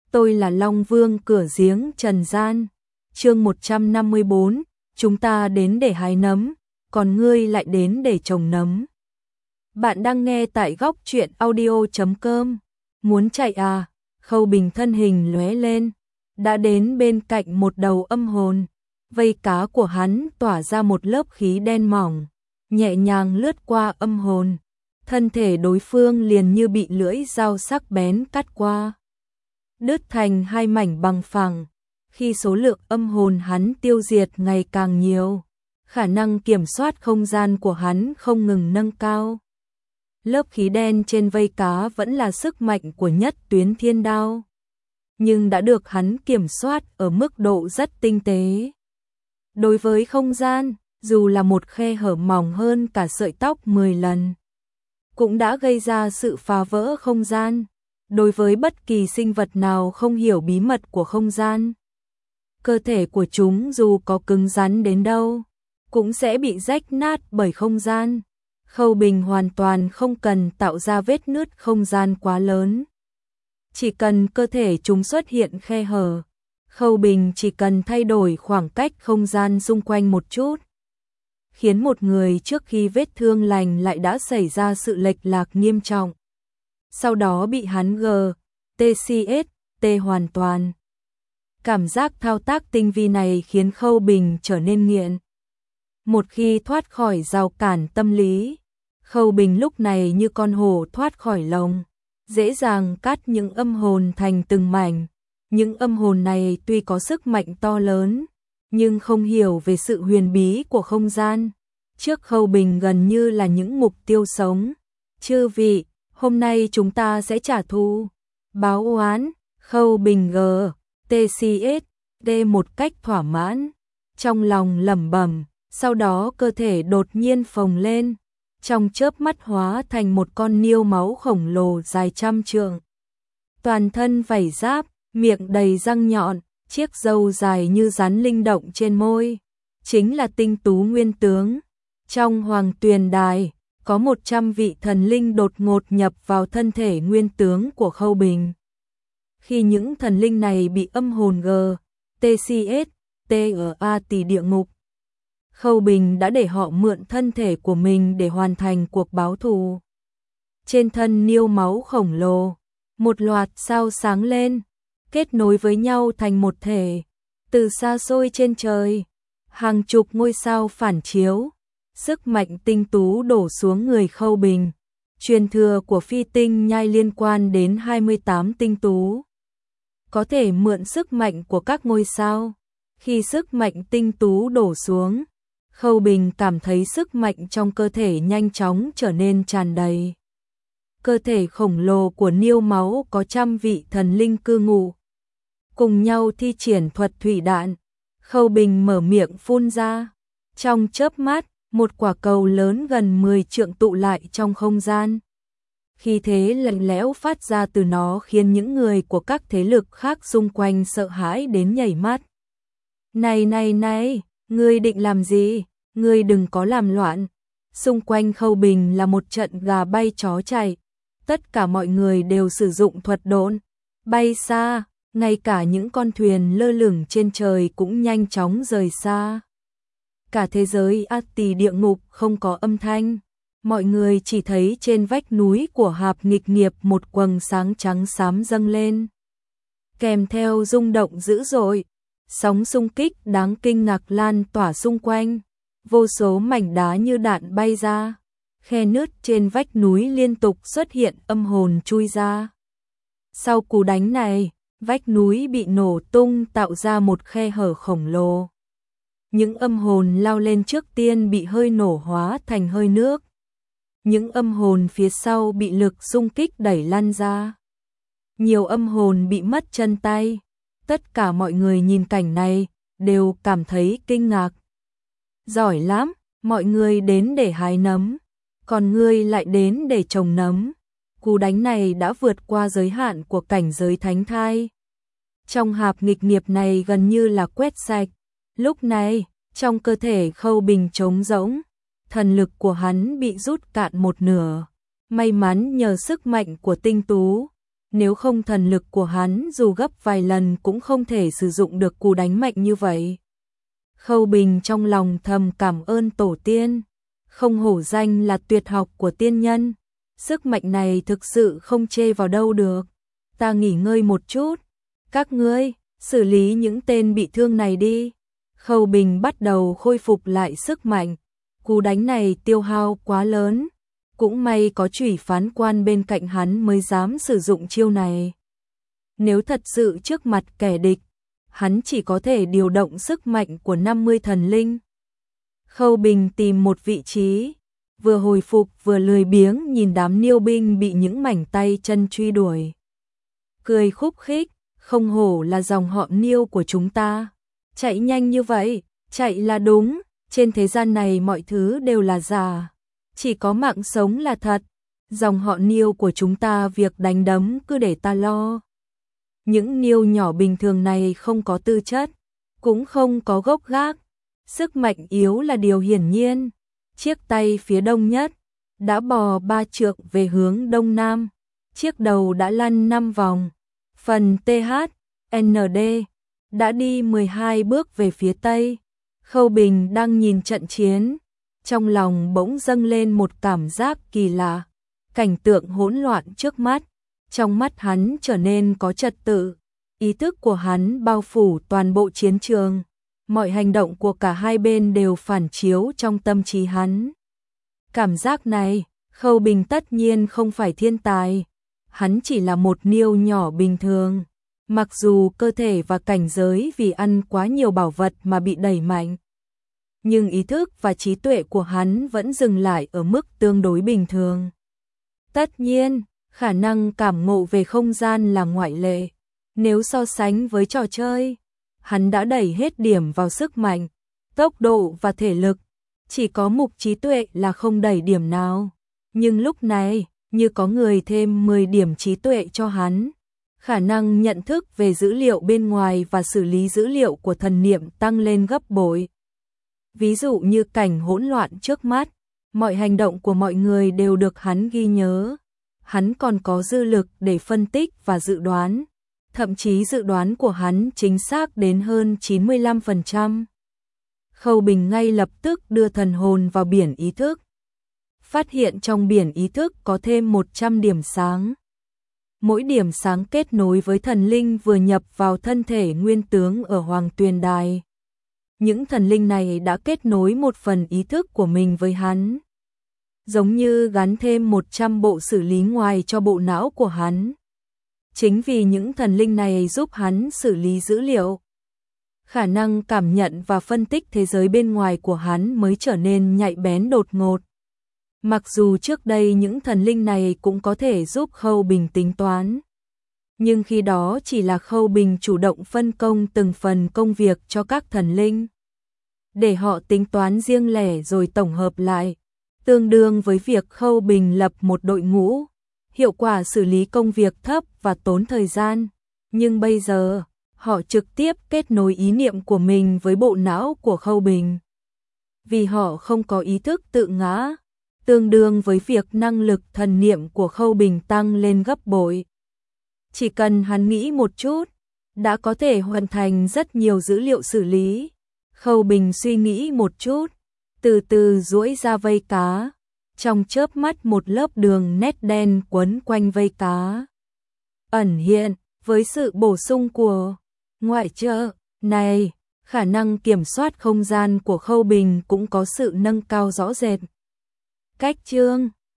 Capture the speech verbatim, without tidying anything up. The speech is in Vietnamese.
tôi là Long Vương cửa giếng trần gian. Chương một trăm năm mươi bốn, chúng ta đến để hái nấm, còn ngươi lại đến để trồng nấm. Bạn đang nghe tại góc truyện audio chấm com. Muốn chạy à? Khâu Bình thân hình lóe lên, đã đến bên cạnh một đầu âm hồn. Vây cá của hắn tỏa ra một lớp khí đen mỏng, nhẹ nhàng lướt qua âm hồn. Thân thể đối phương liền như bị lưỡi dao sắc bén cắt qua, đứt thành hai mảnh bằng phẳng. Khi số lượng âm hồn hắn tiêu diệt ngày càng nhiều, khả năng kiểm soát không gian của hắn không ngừng nâng cao. Lớp khí đen trên vây cá vẫn là sức mạnh của Nhất Tuyến Thiên Đao, nhưng đã được hắn kiểm soát ở mức độ rất tinh tế. Đối với không gian, dù là một khe hở mỏng hơn cả sợi tóc mười lần, cũng đã gây ra sự phá vỡ không gian. Đối với bất kỳ sinh vật nào không hiểu bí mật của không gian, cơ thể của chúng dù có cứng rắn đến đâu, cũng sẽ bị rách nát bởi không gian. Khâu Bình hoàn toàn không cần tạo ra vết nứt không gian quá lớn. Chỉ cần cơ thể chúng xuất hiện khe hở, Khâu Bình chỉ cần thay đổi khoảng cách không gian xung quanh một chút, khiến một người trước khi vết thương lành lại đã xảy ra sự lệch lạc nghiêm trọng. Sau đó bị hắn G, T C S, T hoàn toàn. Cảm giác thao tác tinh vi này khiến Khâu Bình trở nên nghiện. Một khi thoát khỏi rào cản tâm lý, Khâu Bình lúc này như con hổ thoát khỏi lồng, dễ dàng cắt những âm hồn thành từng mảnh. Những âm hồn này tuy có sức mạnh to lớn, nhưng không hiểu về sự huyền bí của không gian. Trước Khâu Bình gần như là những mục tiêu sống. Chư vị, hôm nay chúng ta sẽ trả thù, báo oán. Khâu Bình G, T C S, D một cách thỏa mãn, trong lòng lẩm bẩm, sau đó cơ thể đột nhiên phồng lên, trong chớp mắt hóa thành một con niêu máu khổng lồ dài trăm trượng. Toàn thân vảy giáp, miệng đầy răng nhọn, chiếc râu dài như rắn linh động trên môi, chính là Tinh Tú Nguyên Tướng. Trong Hoàng Tuyền Đài, có một trăm vị thần linh đột ngột nhập vào thân thể Nguyên Tướng của Khâu Bình. Khi những thần linh này bị âm hồn G, T C S, T ở A tỷ địa ngục, Khâu Bình đã để họ mượn thân thể của mình để hoàn thành cuộc báo thù. Trên thân niêu máu khổng lồ, một loạt sao sáng lên, kết nối với nhau thành một thể. Từ xa xôi trên trời, hàng chục ngôi sao phản chiếu, sức mạnh tinh tú đổ xuống người Khâu Bình. Truyền thừa của phi tinh nhai liên quan đến hai mươi tám tinh tú, có thể mượn sức mạnh của các ngôi sao. Khi sức mạnh tinh tú đổ xuống, Khâu Bình cảm thấy sức mạnh trong cơ thể nhanh chóng trở nên tràn đầy. Cơ thể khổng lồ của niêu máu có trăm vị thần linh cư ngụ, cùng nhau thi triển thuật thủy đạn. Khâu Bình mở miệng phun ra, trong chớp mắt, một quả cầu lớn gần mười trượng tụ lại trong không gian. Khí thế lạnh lẽo phát ra từ nó khiến những người của các thế lực khác xung quanh sợ hãi đến nhảy mắt. Này này này, ngươi định làm gì? Ngươi đừng có làm loạn. Xung quanh Khâu Bình là một trận gà bay chó chạy. Tất cả mọi người đều sử dụng thuật độn, bay xa, ngay cả những con thuyền lơ lửng trên trời cũng nhanh chóng rời xa. Cả thế giới A tỷ địa ngục không có âm thanh. Mọi người chỉ thấy trên vách núi của Hạp Nghịch Nghiệp một quầng sáng trắng xám dâng lên, kèm theo rung động dữ dội, sóng xung kích đáng kinh ngạc lan tỏa xung quanh, vô số mảnh đá như đạn bay ra, khe nứt trên vách núi liên tục xuất hiện âm hồn chui ra. Sau cú đánh này, vách núi bị nổ tung tạo ra một khe hở khổng lồ. Những âm hồn lao lên trước tiên bị hơi nổ hóa thành hơi nước. Những âm hồn phía sau bị lực xung kích đẩy lăn ra. Nhiều âm hồn bị mất chân tay. Tất cả mọi người nhìn cảnh này đều cảm thấy kinh ngạc. Giỏi lắm, mọi người đến để hái nấm, còn ngươi lại đến để trồng nấm. Cú đánh này đã vượt qua giới hạn của cảnh giới thánh thai. Trong Hạp Nghịch Nghiệp này gần như là quét sạch. Lúc này, trong cơ thể Khâu Bình trống rỗng, thần lực của hắn bị rút cạn một nửa. May mắn nhờ sức mạnh của tinh tú, Nếu không thần lực của hắn dù gấp vài lần cũng không thể sử dụng được cú đánh mạnh như vậy. Khâu Bình trong lòng thầm cảm ơn tổ tiên, không hổ danh là tuyệt học của tiên nhân. Sức mạnh này thực sự không chê vào đâu được. Ta nghỉ ngơi một chút, các ngươi xử lý những tên bị thương này đi. Khâu Bình bắt đầu khôi phục lại sức mạnh. Cú đánh này tiêu hao quá lớn, cũng may có Chủy Phán Quan bên cạnh hắn mới dám sử dụng chiêu này. Nếu thật sự trước mặt kẻ địch, hắn chỉ có thể điều động sức mạnh của năm mươi thần linh. Khâu Bình tìm một vị trí, vừa hồi phục vừa lười biếng nhìn đám Niêu binh bị những mảnh tay chân truy đuổi. Cười khúc khích, không hổ là dòng họ Niêu của chúng ta. Chạy nhanh như vậy, chạy là đúng, trên thế gian này mọi thứ đều là giả. Chỉ có mạng sống là thật, dòng họ Niêu của chúng ta việc đánh đấm cứ để ta lo. Những Niêu nhỏ bình thường này không có tư chất, cũng không có gốc gác, sức mạnh yếu là điều hiển nhiên. Chiếc tay phía đông nhất đã bò ba trượng về hướng đông nam, chiếc đầu đã lăn năm vòng. Phần tê hát en đê đã đi mười hai bước về phía tây. Khâu Bình đang nhìn trận chiến, trong lòng bỗng dâng lên một cảm giác kỳ lạ. Cảnh tượng hỗn loạn trước mắt, trong mắt hắn trở nên có trật tự. Ý thức của hắn bao phủ toàn bộ chiến trường, mọi hành động của cả hai bên đều phản chiếu trong tâm trí hắn. Cảm giác này, Khâu Bình tất nhiên không phải thiên tài, hắn chỉ là một Niêu nhỏ bình thường. Mặc dù cơ thể và cảnh giới vì ăn quá nhiều bảo vật mà bị đẩy mạnh, nhưng ý thức và trí tuệ của hắn vẫn dừng lại ở mức tương đối bình thường. Tất nhiên, khả năng cảm ngộ về không gian là ngoại lệ. Nếu so sánh với trò chơi, hắn đã đẩy hết điểm vào sức mạnh, tốc độ và thể lực, chỉ có mục trí tuệ là không đẩy điểm nào. Nhưng lúc này, như có người thêm mười điểm trí tuệ cho hắn, khả năng nhận thức về dữ liệu bên ngoài và xử lý dữ liệu của thần niệm tăng lên gấp bội. Ví dụ như cảnh hỗn loạn trước mắt, mọi hành động của mọi người đều được hắn ghi nhớ. Hắn còn có dư lực để phân tích và dự đoán, thậm chí dự đoán của hắn chính xác đến hơn chín mươi lăm phần trăm. Khâu Bình ngay lập tức đưa thần hồn vào biển ý thức, phát hiện trong biển ý thức có thêm một trăm điểm sáng. Mỗi điểm sáng kết nối với thần linh vừa nhập vào thân thể nguyên tướng ở Hoàng Tuyền Đài. Những thần linh này đã kết nối một phần ý thức của mình với hắn, giống như gắn thêm một trăm bộ xử lý ngoài cho bộ não của hắn. Chính vì những thần linh này giúp hắn xử lý dữ liệu, khả năng cảm nhận và phân tích thế giới bên ngoài của hắn mới trở nên nhạy bén đột ngột. Mặc dù trước đây những thần linh này cũng có thể giúp Khâu Bình tính toán, nhưng khi đó chỉ là Khâu Bình chủ động phân công từng phần công việc cho các thần linh, để họ tính toán riêng lẻ rồi tổng hợp lại, tương đương với việc Khâu Bình lập một đội ngũ, hiệu quả xử lý công việc thấp và tốn thời gian. Nhưng bây giờ, họ trực tiếp kết nối ý niệm của mình với bộ não của Khâu Bình. Vì họ không có ý thức tự ngã, tương đương với việc năng lực thần niệm của Khâu Bình tăng lên gấp bội. Chỉ cần hắn nghĩ một chút, đã có thể hoàn thành rất nhiều dữ liệu xử lý. Khâu Bình suy nghĩ một chút, từ từ duỗi ra vây cá. Trong chớp mắt một lớp đường nét đen quấn quanh vây cá ẩn hiện. Với sự bổ sung của ngoại trợ này, khả năng kiểm soát không gian của Khâu Bình cũng có sự nâng cao rõ rệt. Cách chương